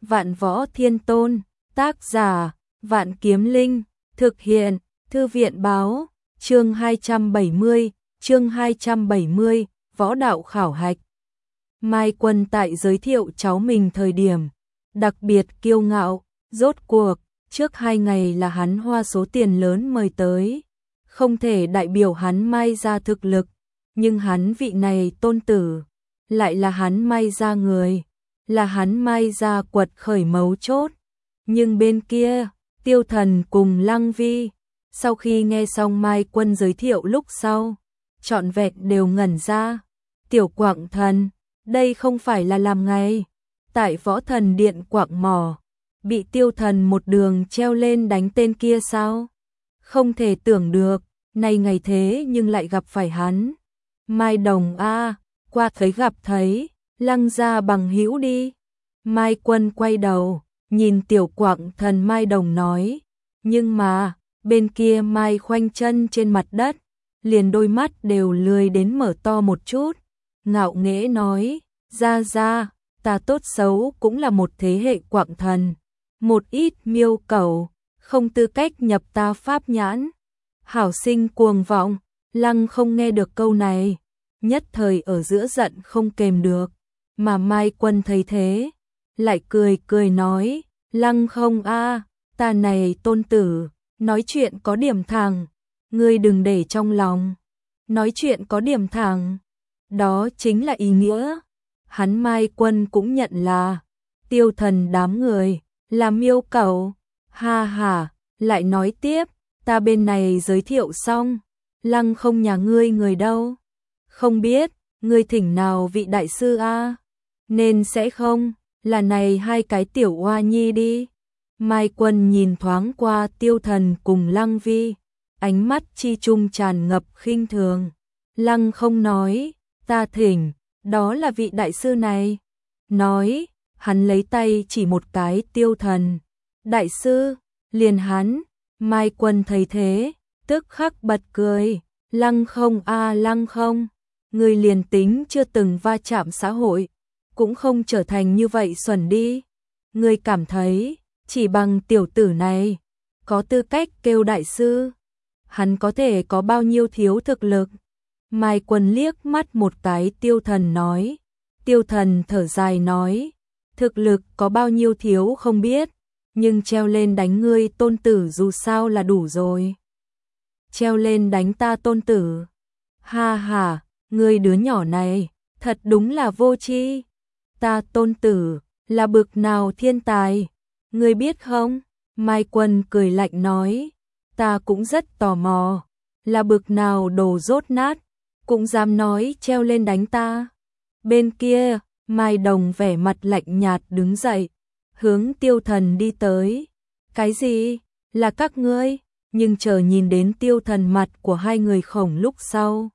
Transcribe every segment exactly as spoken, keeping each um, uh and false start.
Vạn Võ Thiên Tôn, tác giả, Vạn Kiếm Linh, thực hiện, Thư viện báo, chương hai trăm bảy mươi, chương hai trăm bảy mươi, võ đạo khảo hạch. Mai Quân tại giới thiệu cháu mình thời điểm, đặc biệt kiêu ngạo, rốt cuộc, trước hai ngày là hắn hoa số tiền lớn mời tới, không thể đại biểu hắn Mai ra thực lực, nhưng hắn vị này tôn tử, lại là hắn Mai ra người, là hắn Mai ra quật khởi mấu chốt. Nhưng bên kia, Tiêu Thần cùng Lăng Vi, sau khi nghe xong Mai Quân giới thiệu lúc sau, trọn vẹn đều ngẩn ra. Tiểu Quảng Thần, đây không phải là làm ngày, tại Võ Thần Điện Quảng Mỏ, bị Tiêu Thần một đường treo lên đánh tên kia sao? Không thể tưởng được, nay ngày thế nhưng lại gặp phải hắn. Mai Đồng a, qua thấy gặp thấy, Lăng gia bằng hữu đi. Mai Quân quay đầu, nhìn Tiểu Quảng Thần Mai Đồng nói, nhưng mà, bên kia Mai khoanh chân trên mặt đất, liền đôi mắt đều lười đến mở to một chút, ngạo nghễ nói, ra ra, ta tốt xấu cũng là một thế hệ Quảng Thần, một ít miêu cẩu, không tư cách nhập ta pháp nhãn. Hảo sinh cuồng vọng, Lăng không nghe được câu này, nhất thời ở giữa giận không kềm được, mà Mai Quân thấy thế, lại cười cười nói, Lăng không a, ta này tôn tử, nói chuyện có điểm thẳng, ngươi đừng để trong lòng, nói chuyện có điểm thẳng, đó chính là ý nghĩa. Hắn Mai Quân cũng nhận là, Tiêu Thần đám người, là miêu cẩu, ha ha, lại nói tiếp, ta bên này giới thiệu xong, Lăng không nhà ngươi người đâu, không biết, ngươi thỉnh nào vị đại sư a, nên sẽ không, là này hai cái tiểu oa nhi đi. Mai Quân nhìn thoáng qua Tiêu Thần cùng Lăng Vi, ánh mắt chi trung tràn ngập khinh thường. Lăng không nói, ta thỉnh, đó là vị đại sư này. Nói, hắn lấy tay chỉ một cái Tiêu Thần. Đại sư, liền hắn, Mai Quân thấy thế, tức khắc bật cười. Lăng không a lăng không, người liền tính chưa từng va chạm xã hội, cũng không trở thành như vậy xuẩn đi. Người cảm thấy, chỉ bằng tiểu tử này, có tư cách kêu đại sư, hắn có thể có bao nhiêu thiếu thực lực. Mai Quân liếc mắt một cái Tiêu Thần nói, Tiêu Thần thở dài nói, thực lực có bao nhiêu thiếu không biết, nhưng treo lên đánh ngươi tôn tử dù sao là đủ rồi. Treo lên đánh ta tôn tử, ha ha, ngươi đứa nhỏ này, thật đúng là vô tri. Ta tôn tử, là bực nào thiên tài, ngươi biết không? Mai Quân cười lạnh nói, ta cũng rất tò mò, là bực nào đồ dốt nát, cũng dám nói treo lên đánh ta. Bên kia, Mai Đồng vẻ mặt lạnh nhạt đứng dậy, hướng Tiêu Thần đi tới. Cái gì? Là các ngươi? Nhưng chờ nhìn đến Tiêu Thần mặt của hai người khổng lúc sau,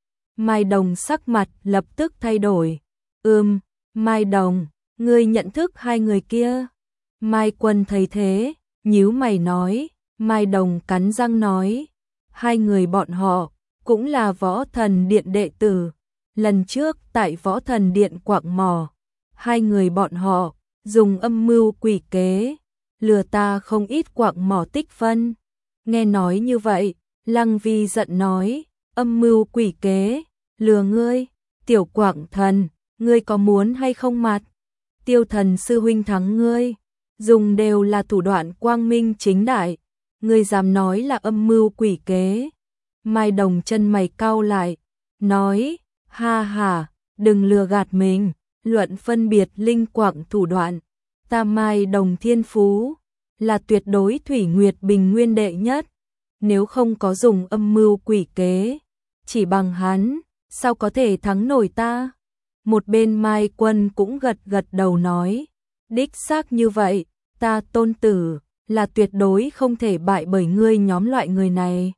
Mai Đồng sắc mặt lập tức thay đổi. Ừm, Mai Đồng, ngươi nhận thức hai người kia? Mai Quân thấy thế, nhíu mày nói. Mai Đồng cắn răng nói, hai người bọn họ cũng là Võ Thần Điện đệ tử. Lần trước tại Võ Thần Điện Quảng Mỏ, hai người bọn họ dùng âm mưu quỷ kế, lừa ta không ít Quảng Mỏ tích phân. Nghe nói như vậy, Lăng Vi giận nói, âm mưu quỷ kế, lừa ngươi, Tiểu Quảng Thần, ngươi có muốn hay không mặt? Tiêu Thần sư huynh thắng ngươi, dùng đều là thủ đoạn quang minh chính đại, ngươi dám nói là âm mưu quỷ kế. Mai Đồng chân mày cau lại, nói, ha ha, đừng lừa gạt mình, luận phân biệt linh quảng thủ đoạn, ta Mai Đồng thiên phú, là tuyệt đối Thủy Nguyệt Bình Nguyên đệ nhất, nếu không có dùng âm mưu quỷ kế, chỉ bằng hắn, sao có thể thắng nổi ta? Một bên Mai Quân cũng gật gật đầu nói, đích xác như vậy, ta tôn tử, là tuyệt đối không thể bại bởi ngươi nhóm loại người này.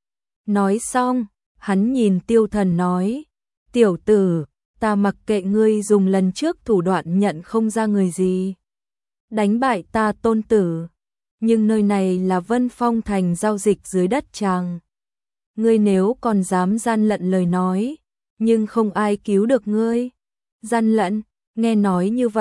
Nói xong, hắn nhìn Tiêu Thần nói, tiểu tử, ta mặc kệ ngươi dùng lần trước thủ đoạn nhận không ra người gì, đánh bại ta tôn tử, nhưng nơi này là Vân Phong thành giao dịch dưới đất chàng. Ngươi nếu còn dám gian lận lời nói, nhưng không ai cứu được ngươi. Gian lận, nghe nói như vậy,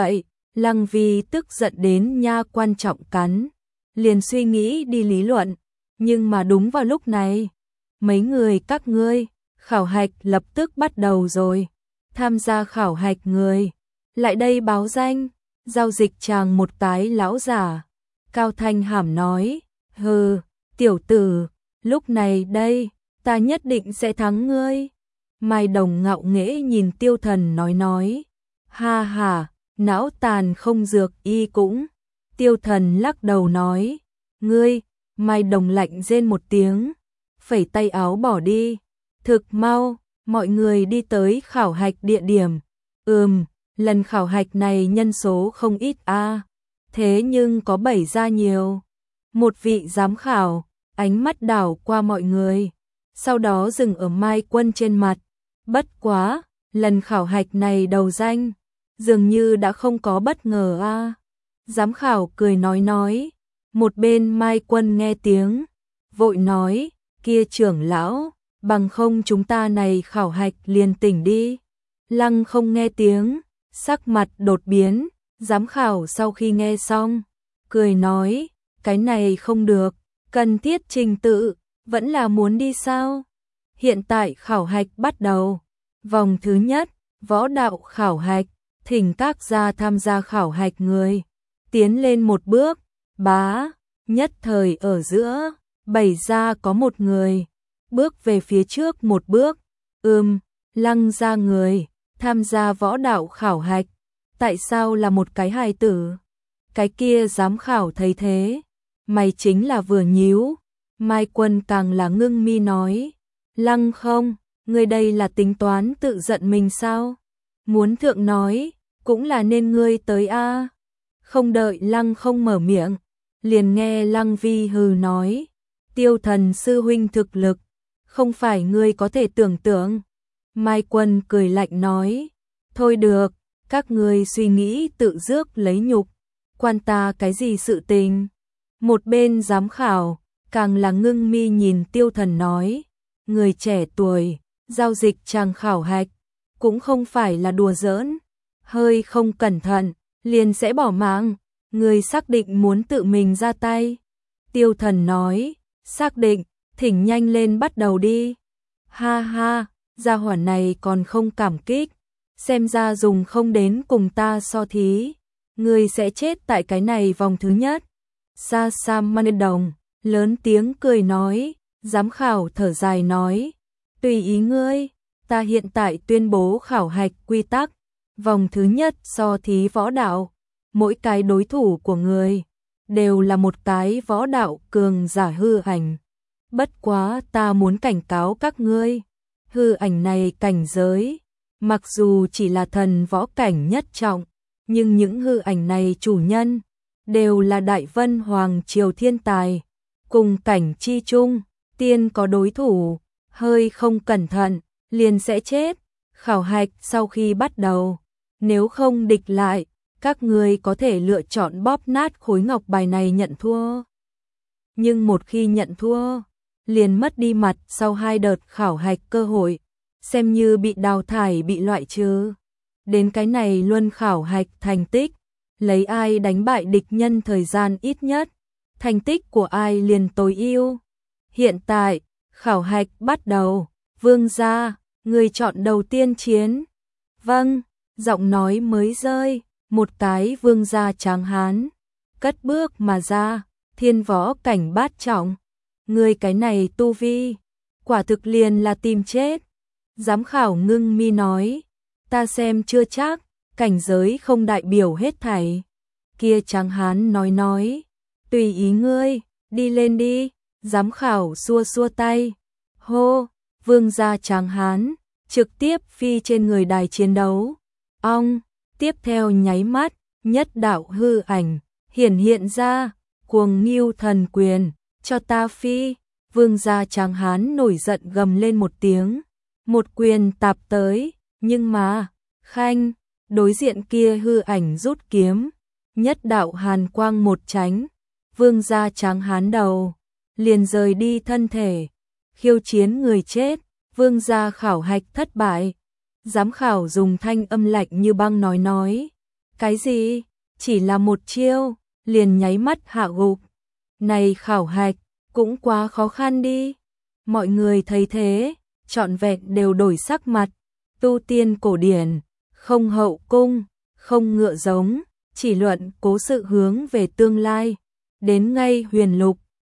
Lăng Vi tức giận đến nha quan trọng cắn, liền suy nghĩ đi lý luận, nhưng mà đúng vào lúc này, mấy người các ngươi, khảo hạch lập tức bắt đầu rồi. Tham gia khảo hạch người, lại đây báo danh, giao dịch chàng một cái lão giả. Cao Thanh Hàm nói, hừ, tiểu tử, lúc này đây, ta nhất định sẽ thắng ngươi. Mai Đồng ngạo nghễ nhìn Tiêu Thần nói nói, ha ha, não tàn không dược y cũng. Tiêu Thần lắc đầu nói, ngươi, Mai Đồng lạnh rên một tiếng, phẩy tay áo bỏ đi. Thực mau, mọi người đi tới khảo hạch địa điểm. Ừm, lần khảo hạch này nhân số không ít a, à, thế nhưng có bảy gia nhiều. Một vị giám khảo, ánh mắt đảo qua mọi người, sau đó dừng ở Mai Quân trên mặt. Bất quá, lần khảo hạch này đầu danh, dường như đã không có bất ngờ a. À. Giám khảo cười nói nói, một bên Mai Quân nghe tiếng, vội nói, kia trưởng lão, bằng không chúng ta này khảo hạch liền tỉnh đi. Lăng không nghe tiếng, sắc mặt đột biến, giám khảo sau khi nghe xong, cười nói, cái này không được, cần thiết trình tự, vẫn là muốn đi sao? Hiện tại khảo hạch bắt đầu, vòng thứ nhất, võ đạo khảo hạch, thỉnh các gia tham gia khảo hạch người, tiến lên một bước, bá, nhất thời ở giữa, bảy gia có một người, bước về phía trước một bước, ừm, Lăng gia người, tham gia võ đạo khảo hạch, tại sao là một cái hài tử? Cái kia giám khảo thấy thế, mày chính là vừa nhíu. Mai Quân càng là ngưng mi nói, Lăng không, ngươi đây là tính toán tự giận mình sao? Muốn thượng nói, cũng là nên ngươi tới a. Không đợi Lăng không mở miệng, liền nghe Lăng Vi hừ nói, Tiêu Thần sư huynh thực lực, không phải ngươi có thể tưởng tượng. Mai Quân cười lạnh nói, thôi được, các ngươi suy nghĩ tự rước lấy nhục, quan ta cái gì sự tình. Một bên giám khảo, càng là ngưng mi nhìn Tiêu Thần nói, người trẻ tuổi, giao dịch chàng khảo hạch, cũng không phải là đùa giỡn, hơi không cẩn thận, liền sẽ bỏ mạng, người xác định muốn tự mình ra tay. Tiêu Thần nói, xác định, thỉnh nhanh lên bắt đầu đi. Ha ha, gia hỏa này còn không cảm kích, xem ra dùng không đến cùng ta so thí, người sẽ chết tại cái này vòng thứ nhất. Sa Sam Man Đồng lớn tiếng cười nói, giám khảo thở dài nói, tùy ý ngươi, ta hiện tại tuyên bố khảo hạch quy tắc, vòng thứ nhất so thí võ đạo, mỗi cái đối thủ của người đều là một cái võ đạo cường giả hư ảnh. Bất quá ta muốn cảnh cáo các ngươi, hư ảnh này cảnh giới, mặc dù chỉ là thần võ cảnh nhất trọng, nhưng những hư ảnh này chủ nhân đều là Đại Vân Hoàng triều thiên tài, cùng cảnh chi chung, tiên có đối thủ, hơi không cẩn thận, liền sẽ chết. Khảo hạch sau khi bắt đầu, nếu không địch lại, các ngươi có thể lựa chọn bóp nát khối ngọc bài này nhận thua. Nhưng một khi nhận thua, liền mất đi mặt sau hai đợt khảo hạch cơ hội, xem như bị đào thải bị loại trừ. Đến cái này luân khảo hạch thành tích, lấy ai đánh bại địch nhân thời gian ít nhất, thành tích của ai liền tối ưu. Hiện tại, khảo hạch bắt đầu, Vương gia, người chọn đầu tiên chiến. Vâng, giọng nói mới rơi, một cái vương gia tráng hán, cất bước mà ra, thiên võ cảnh bát trọng. Người cái này tu vi, quả thực liền là tìm chết. Giám khảo ngưng mi nói, ta xem chưa chắc, cảnh giới không đại biểu hết thảy. Kia tráng hán nói nói, tùy ý ngươi, đi lên đi. Giám khảo xua xua tay, hô, vương gia tráng hán, trực tiếp phi trên người đài chiến đấu. Ong, tiếp theo nháy mắt, nhất đạo hư ảnh, hiển hiện ra, cuồng ngưu thần quyền, cho ta phi. Vương gia tráng hán nổi giận gầm lên một tiếng, một quyền tạp tới, nhưng mà, khanh, đối diện kia hư ảnh rút kiếm, nhất đạo hàn quang một tránh, vương gia tráng hán đầu, liền rời đi thân thể, khiêu chiến người chết, vương gia khảo hạch thất bại. Giám khảo dùng thanh âm lạnh như băng nói nói, cái gì? chỉ là một chiêu, liền nháy mắt hạ gục. Này khảo hạch, cũng quá khó khăn đi. Mọi người thấy thế, trọn vẹn đều đổi sắc mặt. Tu tiên cổ điển, không hậu cung, không ngựa giống, chỉ luận cố sự hướng về tương lai. Đến ngay huyền lục,